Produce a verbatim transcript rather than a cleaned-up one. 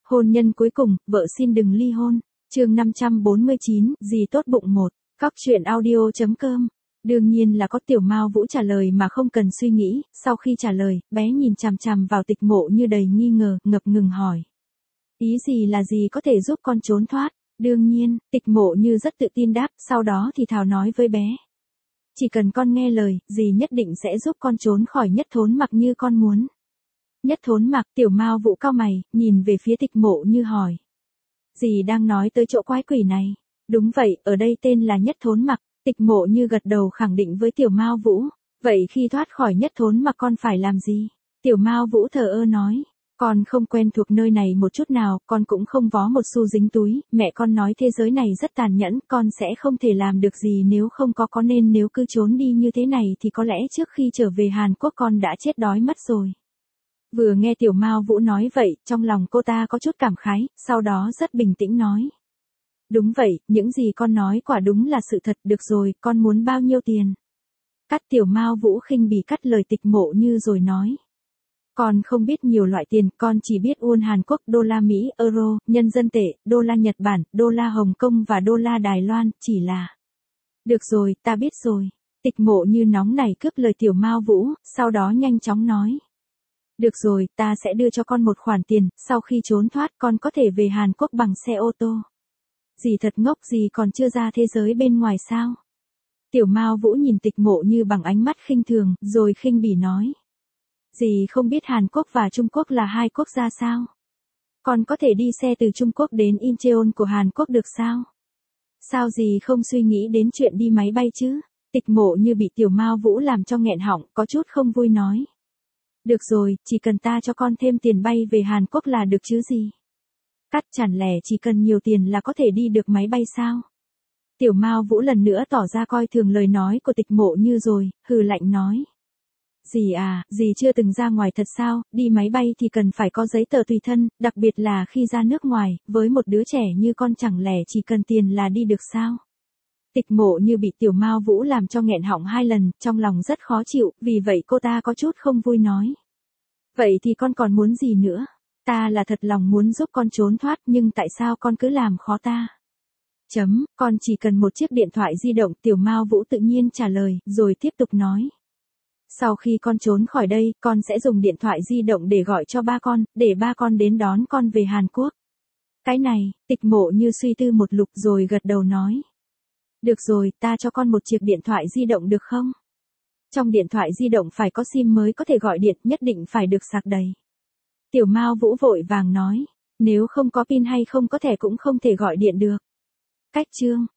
Hôn nhân cuối cùng, vợ xin đừng ly hôn. Chương năm trăm bốn mươi chín, gì tốt bụng một. Cóc truyện audio chấm com. Đương nhiên là có. Tiểu Mao Vũ trả lời mà không cần suy nghĩ, sau khi trả lời, bé nhìn chằm chằm vào Tịch Mộ Như đầy nghi ngờ, ngập ngừng hỏi. Ý gì là gì có thể giúp con trốn thoát? Đương nhiên, Tịch Mộ Như rất tự tin đáp, sau đó thì thào nói với bé. Chỉ cần con nghe lời, dì nhất định sẽ giúp con trốn khỏi Nhất Thốn Mặc như con muốn. Nhất Thốn Mặc. Tiểu Mao Vũ cau mày, nhìn về phía Tịch Mộ Như hỏi. Dì đang nói tới chỗ quái quỷ này. Đúng vậy, ở đây tên là Nhất Thốn Mặc. Tịch Mộ Như gật đầu khẳng định với Tiểu Mao Vũ. Vậy khi thoát khỏi Nhất Thốn Mặc con phải làm gì? Tiểu Mao Vũ thờ ơ nói. Con không quen thuộc nơi này một chút nào, con cũng không vó một xu dính túi, mẹ con nói thế giới này rất tàn nhẫn, con sẽ không thể làm được gì nếu không có có nên nếu cứ trốn đi như thế này thì có lẽ trước khi trở về Hàn Quốc con đã chết đói mất rồi. Vừa nghe Tiểu Mao Vũ nói vậy, trong lòng cô ta có chút cảm khái, sau đó rất bình tĩnh nói. Đúng vậy, những gì con nói quả đúng là sự thật, được rồi, con muốn bao nhiêu tiền? Cắt. Tiểu Mao Vũ khinh bỉ cắt lời Tịch Mộ Như rồi nói. Con không biết nhiều loại tiền, con chỉ biết won Hàn Quốc, đô la Mỹ, euro, nhân dân tệ, đô la Nhật Bản, đô la Hồng Kông và đô la Đài Loan, chỉ là... Được rồi, ta biết rồi. Tịch Mộ Như nóng nảy cướp lời Tiểu Mao Vũ, sau đó nhanh chóng nói. Được rồi, ta sẽ đưa cho con một khoản tiền, sau khi trốn thoát con có thể về Hàn Quốc bằng xe ô tô. Dì thật ngốc, dì còn chưa ra thế giới bên ngoài sao? Tiểu Mao Vũ nhìn Tịch Mộ Như bằng ánh mắt khinh thường, rồi khinh bỉ nói. Dì không biết Hàn Quốc và Trung Quốc là hai quốc gia sao? Con có thể đi xe từ Trung Quốc đến Incheon của Hàn Quốc được sao? Sao dì không suy nghĩ đến chuyện đi máy bay chứ? Tịch Mộ Như bị Tiểu Mao Vũ làm cho nghẹn họng, có chút không vui nói. Được rồi, chỉ cần ta cho con thêm tiền bay về Hàn Quốc là được chứ gì? Cắt. Chẳng lẽ chỉ cần nhiều tiền là có thể đi được máy bay sao? Tiểu Mao Vũ lần nữa tỏ ra coi thường lời nói của Tịch Mộ Như rồi, hừ lạnh nói. Dì à, dì chưa từng ra ngoài thật sao, đi máy bay thì cần phải có giấy tờ tùy thân, đặc biệt là khi ra nước ngoài, với một đứa trẻ như con chẳng lẽ chỉ cần tiền là đi được sao? Tịch Mộ Như bị Tiểu Mao Vũ làm cho nghẹn họng hai lần, trong lòng rất khó chịu, vì vậy cô ta có chút không vui nói. Vậy thì con còn muốn gì nữa? Ta là thật lòng muốn giúp con trốn thoát, nhưng tại sao con cứ làm khó ta? Chấm, con chỉ cần một chiếc điện thoại di động. Tiểu Mao Vũ tự nhiên trả lời, rồi tiếp tục nói. Sau khi con trốn khỏi đây, con sẽ dùng điện thoại di động để gọi cho ba con, để ba con đến đón con về Hàn Quốc. Cái này. Tịch Mộ Như suy tư một lục rồi gật đầu nói. Được rồi, ta cho con một chiếc điện thoại di động được không? Trong điện thoại di động phải có sim mới có thể gọi điện, nhất định phải được sạc đầy. Tiểu Mao Vũ vội vàng nói. Nếu không có pin hay không có thẻ cũng không thể gọi điện được. Cách chương.